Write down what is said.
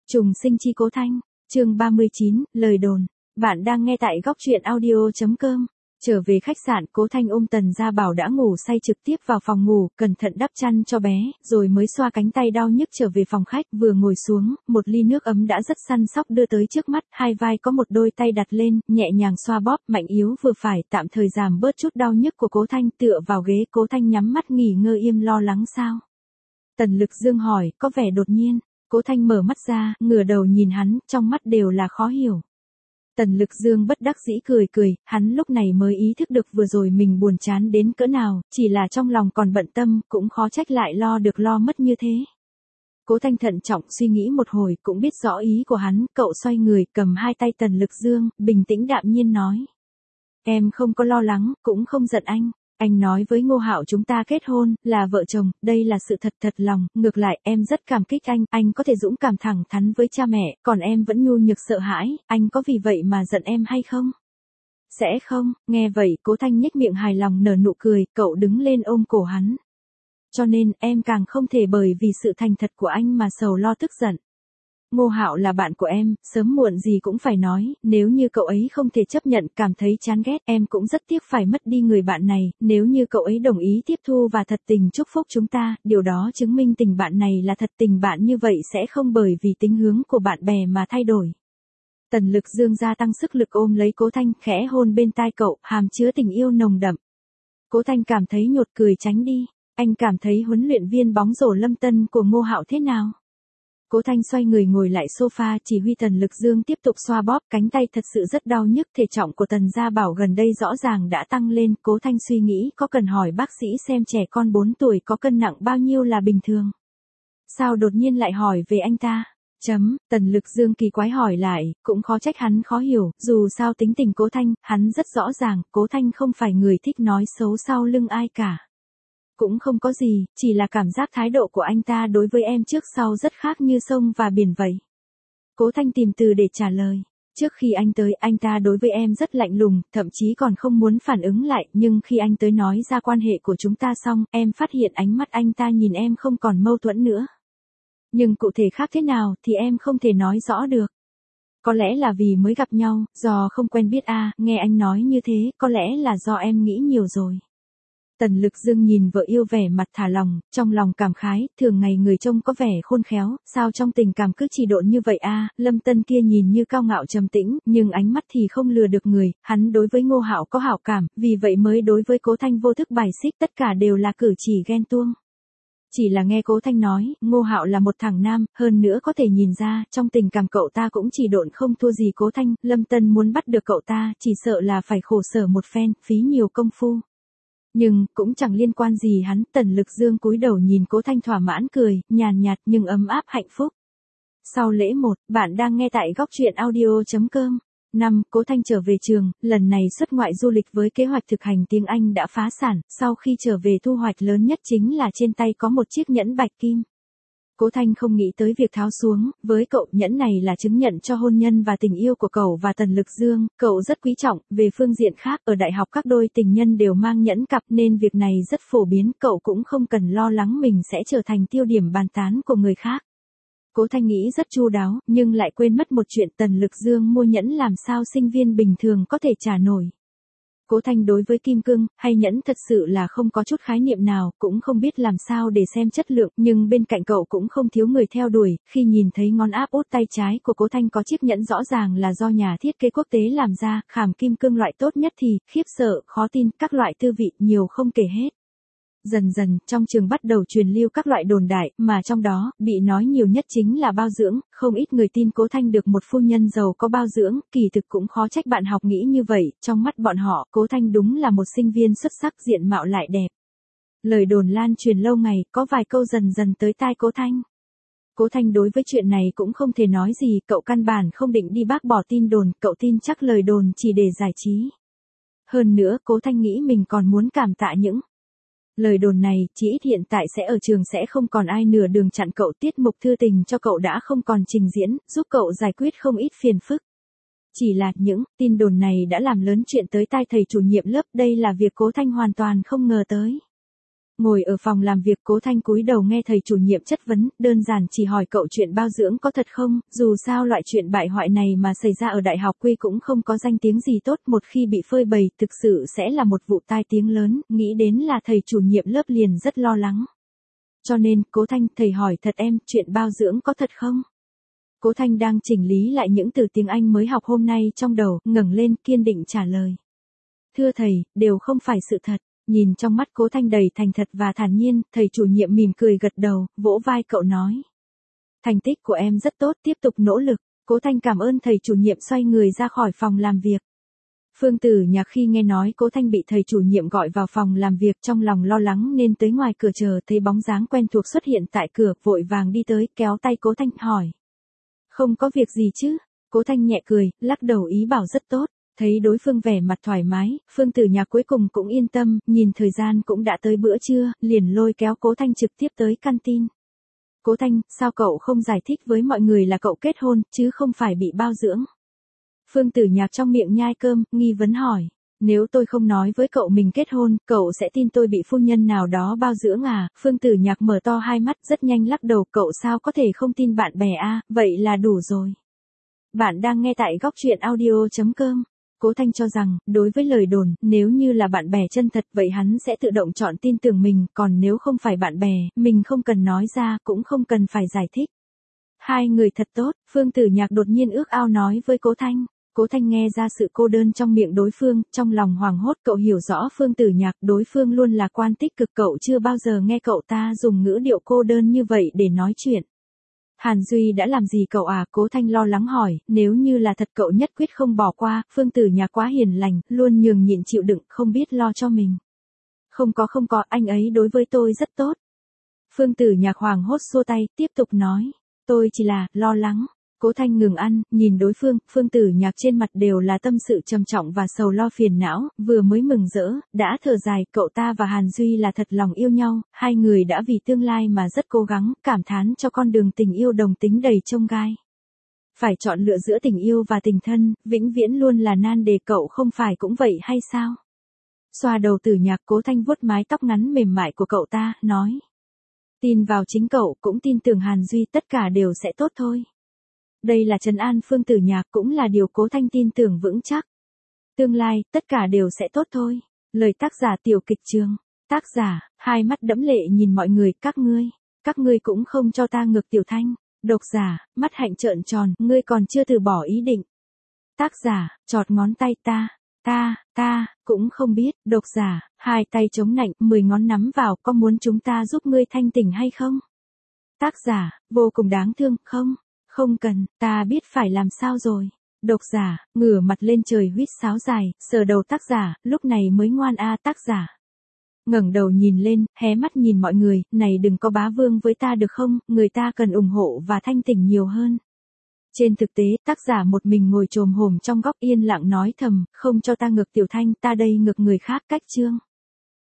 Trùng sinh chi Cố Thanh, chương 39, lời đồn. Bạn đang nghe tại góc truyện audio.com. Trở về khách sạn, Cố Thanh ôm Tần Gia Bảo đã ngủ say trực tiếp vào phòng ngủ, cẩn thận đắp chăn cho bé, rồi mới xoa cánh tay đau nhức trở về phòng khách, vừa ngồi xuống, một ly nước ấm đã rất săn sóc đưa tới trước mắt, hai vai có một đôi tay đặt lên, nhẹ nhàng xoa bóp, mạnh yếu vừa phải, tạm thời giảm bớt chút đau nhức của Cố Thanh, tựa vào ghế, Cố Thanh nhắm mắt nghỉ ngơi im lo lắng sao? Tần Lực Dương hỏi, có vẻ đột nhiên. Cố Thanh mở mắt ra, ngửa đầu nhìn hắn, trong mắt đều là khó hiểu. Tần Lực Dương bất đắc dĩ cười cười, hắn lúc này mới ý thức được vừa rồi mình buồn chán đến cỡ nào, chỉ là trong lòng còn bận tâm, cũng khó trách lại lo được lo mất như thế. Cố Thanh thận trọng suy nghĩ một hồi, cũng biết rõ ý của hắn, cậu xoay người, cầm hai tay Tần Lực Dương, bình tĩnh đạm nhiên nói. Em không có lo lắng, cũng không giận anh. Anh nói với Ngô Hạo chúng ta kết hôn, là vợ chồng, đây là sự thật thật lòng, ngược lại, em rất cảm kích anh có thể dũng cảm thẳng thắn với cha mẹ, còn em vẫn nhu nhược sợ hãi, anh có vì vậy mà giận em hay không? Sẽ không, nghe vậy, Cố Thanh nhếch miệng hài lòng nở nụ cười, cậu đứng lên ôm cổ hắn. Cho nên, em càng không thể bởi vì sự thành thật của anh mà sầu lo tức giận. Ngô Hạo là bạn của em, sớm muộn gì cũng phải nói, nếu như cậu ấy không thể chấp nhận, cảm thấy chán ghét, em cũng rất tiếc phải mất đi người bạn này, nếu như cậu ấy đồng ý tiếp thu và thật tình chúc phúc chúng ta, điều đó chứng minh tình bạn này là thật tình bạn như vậy sẽ không bởi vì tính hướng của bạn bè mà thay đổi. Tần Lực Dương gia tăng sức lực ôm lấy Cố Thanh, khẽ hôn bên tai cậu, hàm chứa tình yêu nồng đậm. Cố Thanh cảm thấy nhột cười tránh đi, anh cảm thấy huấn luyện viên bóng rổ Lâm Tân của Ngô Hạo thế nào? Cố Thanh xoay người ngồi lại sofa, chỉ huy Tần Lực Dương tiếp tục xoa bóp, cánh tay thật sự rất đau nhức, thể trọng của Tần Gia Bảo gần đây rõ ràng đã tăng lên, Cố Thanh suy nghĩ có cần hỏi bác sĩ xem trẻ con 4 tuổi có cân nặng bao nhiêu là bình thường. Sao đột nhiên lại hỏi về anh ta? Tần Lực Dương kỳ quái hỏi lại, cũng khó trách hắn khó hiểu, dù sao tính tình Cố Thanh, hắn rất rõ ràng, Cố Thanh không phải người thích nói xấu sau lưng ai cả. Cũng không có gì, chỉ là cảm giác thái độ của anh ta đối với em trước sau rất khác như sông và biển vậy. Cố Thanh tìm từ để trả lời. Trước khi anh tới, anh ta đối với em rất lạnh lùng, thậm chí còn không muốn phản ứng lại, nhưng khi anh tới nói ra quan hệ của chúng ta xong, em phát hiện ánh mắt anh ta nhìn em không còn mâu thuẫn nữa. Nhưng cụ thể khác thế nào thì em không thể nói rõ được. Có lẽ là vì mới gặp nhau, do không quen biết nghe anh nói như thế, có lẽ là do em nghĩ nhiều rồi. Tần Lực Dương nhìn vợ yêu vẻ mặt thả lòng, trong lòng cảm khái, thường ngày người trông có vẻ khôn khéo, sao trong tình cảm cứ chỉ độn như vậy Lâm Tân kia nhìn như cao ngạo trầm tĩnh, nhưng ánh mắt thì không lừa được người, hắn đối với Ngô Hạo có hảo cảm, vì vậy mới đối với Cố Thanh vô thức bài xích, tất cả đều là cử chỉ ghen tuông. Chỉ là nghe Cố Thanh nói, Ngô Hạo là một thằng nam, hơn nữa có thể nhìn ra, trong tình cảm cậu ta cũng chỉ độn không thua gì Cố Thanh, Lâm Tân muốn bắt được cậu ta, chỉ sợ là phải khổ sở một phen, phí nhiều công phu. Nhưng, cũng chẳng liên quan gì hắn, Tần Lực Dương cúi đầu nhìn Cố Thanh thỏa mãn cười, nhàn nhạt nhưng ấm áp hạnh phúc. Sau lễ 1, bạn đang nghe tại góc truyện audio.com. 5. Cố Thanh trở về trường, lần này xuất ngoại du lịch với kế hoạch thực hành tiếng Anh đã phá sản, sau khi trở về thu hoạch lớn nhất chính là trên tay có một chiếc nhẫn bạch kim. Cố Thanh không nghĩ tới việc tháo xuống, với cậu nhẫn này là chứng nhận cho hôn nhân và tình yêu của cậu và Tần Lực Dương, cậu rất quý trọng, về phương diện khác ở đại học các đôi tình nhân đều mang nhẫn cặp nên việc này rất phổ biến, cậu cũng không cần lo lắng mình sẽ trở thành tiêu điểm bàn tán của người khác. Cố Thanh nghĩ rất chu đáo, nhưng lại quên mất một chuyện Tần Lực Dương mua nhẫn làm sao sinh viên bình thường có thể trả nổi. Cố Thanh đối với kim cương, hay nhẫn thật sự là không có chút khái niệm nào, cũng không biết làm sao để xem chất lượng, nhưng bên cạnh cậu cũng không thiếu người theo đuổi, khi nhìn thấy ngón áp út tay trái của Cố Thanh có chiếc nhẫn rõ ràng là do nhà thiết kế quốc tế làm ra, khảm kim cương loại tốt nhất thì, khiếp sợ, khó tin, các loại tư vị, nhiều không kể hết. Dần dần, trong trường bắt đầu truyền lưu các loại đồn đại, mà trong đó, bị nói nhiều nhất chính là bao dưỡng, không ít người tin Cố Thanh được một phu nhân giàu có bao dưỡng, kỳ thực cũng khó trách bạn học nghĩ như vậy, trong mắt bọn họ, Cố Thanh đúng là một sinh viên xuất sắc diện mạo lại đẹp. Lời đồn lan truyền lâu ngày, có vài câu dần dần tới tai Cố Thanh. Cố Thanh đối với chuyện này cũng không thể nói gì, cậu căn bản không định đi bác bỏ tin đồn, cậu tin chắc lời đồn chỉ để giải trí. Hơn nữa, Cố Thanh nghĩ mình còn muốn cảm tạ những lời đồn này, chỉ ít hiện tại sẽ ở trường sẽ không còn ai nửa đường chặn cậu, tiết mục thư tình cho cậu đã không còn trình diễn, giúp cậu giải quyết không ít phiền phức. Chỉ là những tin đồn này đã làm lớn chuyện tới tai thầy chủ nhiệm lớp, đây là việc Cố Thanh hoàn toàn không ngờ tới. Ngồi ở phòng làm việc, Cố Thanh cúi đầu nghe thầy chủ nhiệm chất vấn, đơn giản chỉ hỏi cậu chuyện bao dưỡng có thật không, dù sao loại chuyện bại hoại này mà xảy ra ở đại học quy cũng không có danh tiếng gì tốt, một khi bị phơi bày thực sự sẽ là một vụ tai tiếng lớn, nghĩ đến là thầy chủ nhiệm lớp liền rất lo lắng. Cho nên, Cố Thanh, thầy hỏi thật em, chuyện bao dưỡng có thật không? Cố Thanh đang chỉnh lý lại những từ tiếng Anh mới học hôm nay trong đầu, ngẩng lên kiên định trả lời. Thưa thầy, đều không phải sự thật. Nhìn trong mắt Cố Thanh đầy thành thật và thản nhiên, thầy chủ nhiệm mỉm cười gật đầu, vỗ vai cậu nói. Thành tích của em rất tốt, tiếp tục nỗ lực. Cố Thanh cảm ơn thầy chủ nhiệm, xoay người ra khỏi phòng làm việc. Phương Tử Nhạc khi nghe nói Cố Thanh bị thầy chủ nhiệm gọi vào phòng làm việc, trong lòng lo lắng nên tới ngoài cửa chờ thấy bóng dáng quen thuộc xuất hiện tại cửa, vội vàng đi tới, kéo tay Cố Thanh hỏi. Không có việc gì chứ? Cố Thanh nhẹ cười, lắc đầu ý bảo rất tốt. Thấy đối phương vẻ mặt thoải mái, Phương Tử Nhạc cuối cùng cũng yên tâm, nhìn thời gian cũng đã tới bữa trưa, liền lôi kéo Cố Thanh trực tiếp tới canteen. Cố Thanh, sao cậu không giải thích với mọi người là cậu kết hôn, chứ không phải bị bao dưỡng? Phương Tử Nhạc trong miệng nhai cơm, nghi vấn hỏi. Nếu tôi không nói với cậu mình kết hôn, cậu sẽ tin tôi bị phu nhân nào đó bao dưỡng à? Phương Tử Nhạc mở to hai mắt rất nhanh lắc đầu, cậu sao có thể không tin bạn bè à, vậy là đủ rồi. Bạn đang nghe tại góc truyện audio.com. Cố Thanh cho rằng, đối với lời đồn, nếu như là bạn bè chân thật vậy hắn sẽ tự động chọn tin tưởng mình, còn nếu không phải bạn bè, mình không cần nói ra, cũng không cần phải giải thích. Hai người thật tốt, Phương Tử Nhạc đột nhiên ước ao nói với Cố Thanh. Cố Thanh nghe ra sự cô đơn trong miệng đối phương, trong lòng hoảng hốt, cậu hiểu rõ Phương Tử Nhạc, đối phương luôn là quan tích cực, cậu chưa bao giờ nghe cậu ta dùng ngữ điệu cô đơn như vậy để nói chuyện. Hàn Duy đã làm gì cậu à? Cố Thanh lo lắng hỏi, nếu như là thật cậu nhất quyết không bỏ qua, Phương Tử Nhạc quá hiền lành, luôn nhường nhịn chịu đựng, không biết lo cho mình. Không có, anh ấy đối với tôi rất tốt. Phương Tử Nhạc hoảng hốt xua tay, tiếp tục nói, tôi chỉ là, lo lắng. Cố Thanh ngừng ăn, nhìn đối phương, Phương Tử Nhạc trên mặt đều là tâm sự trầm trọng và sầu lo phiền não, vừa mới mừng rỡ, đã thở dài, cậu ta và Hàn Duy là thật lòng yêu nhau, hai người đã vì tương lai mà rất cố gắng, cảm thán cho con đường tình yêu đồng tính đầy chông gai. Phải chọn lựa giữa tình yêu và tình thân, vĩnh viễn luôn là nan đề, cậu không phải cũng vậy hay sao? Xoa đầu Tử Nhạc, Cố Thanh vuốt mái tóc ngắn mềm mại của cậu ta, nói. Tin vào chính cậu, cũng tin tưởng Hàn Duy, tất cả đều sẽ tốt thôi. Đây là trấn an Phương Tử Nhạc, cũng là điều Cố Thanh tin tưởng vững chắc. Tương lai, tất cả đều sẽ tốt thôi. Lời tác giả Tiểu Kịch Trường. Tác giả, hai mắt đẫm lệ nhìn mọi người, các ngươi cũng không cho ta ngược Tiểu Thanh. Độc giả, mắt hạnh trợn tròn, ngươi còn chưa từ bỏ ý định. Tác giả, chọt ngón tay ta, cũng không biết. Độc giả, hai tay chống nạnh, 10 ngón nắm vào, có muốn chúng ta giúp ngươi thanh tỉnh hay không? Tác giả, vô cùng đáng thương, không cần, ta biết phải làm sao rồi. Độc giả, ngửa mặt lên trời huýt sáo dài, sờ đầu tác giả, lúc này mới ngoan a. Tác giả ngẩng đầu nhìn lên, hé mắt nhìn mọi người, này đừng có bá vương với ta được không, người ta cần ủng hộ và thanh tỉnh nhiều hơn. Trên thực tế, tác giả một mình ngồi chồm hổm trong góc yên lặng nói thầm, không cho ta ngược Tiểu Thanh, ta đây ngược người khác. Cách chương.